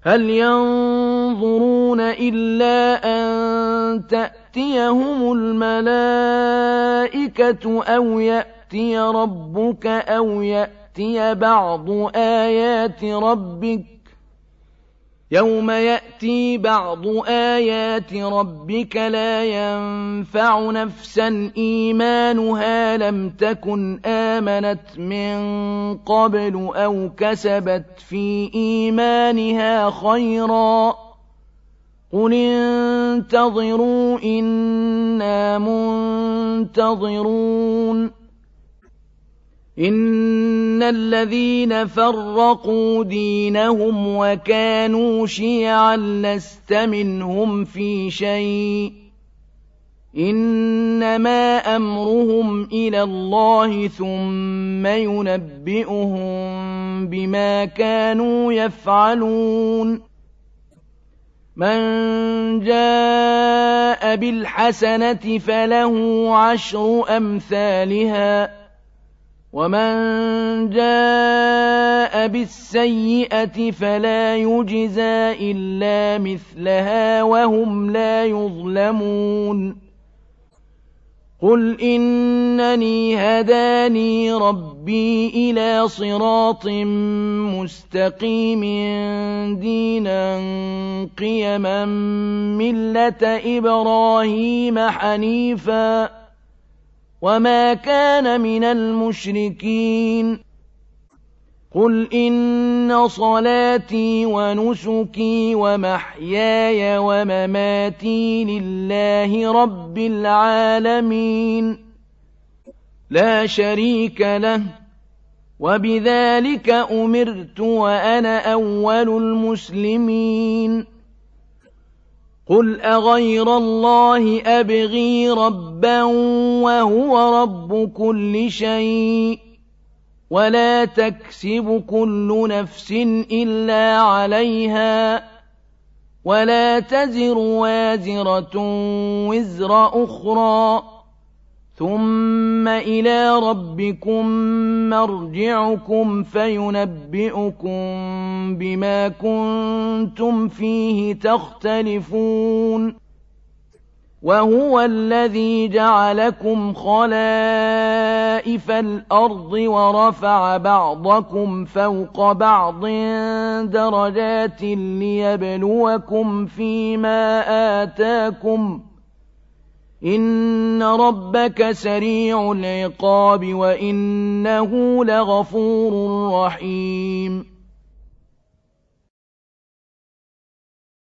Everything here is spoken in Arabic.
هل ينظرون إلا أن تأتيهم الملائكة أو يأتي ربك أو يأتي بعض آيات ربك يوم يأتي بعض آيات ربك لا ينفع نفسا إيمانها لم تكن آمنت من قبل أو كسبت في إيمانها خيرا قل انتظروا إنا منتظرون إن الذين فرقوا دينهم وكانوا شيعا لست منهم في شيء إنما أمرهم إلى الله ثم ينبئهم بما كانوا يفعلون من جاء بالحسنة فله 10 أمثالها ومن جاء بالسيئة فلا يجزى إلا مثلها وهم لا يظلمون قل إنني هداني ربي إلى صراط مستقيم دينا قيما ملة إبراهيم حنيفا وما كان من المشركين قل إن صلاتي ونسكي ومحياي ومماتي لله رب العالمين لا شريك له وبذلك أمرت وأنا أول المسلمين قل أغير الله أبغي ربا وهو رب كل شيء ولا تكسب كل نفس إلا عليها ولا تزر وازرة وزر أخرى ثم إلى ربكم مرجعكم فينبئكم بما كنتم فيه تختلفون وهو الذي جعلكم خلائف الأرض ورفع بعضكم فوق بعض درجات ليبلوكم فيما آتاكم إن ربك سريع العقاب وإنه لغفور رحيم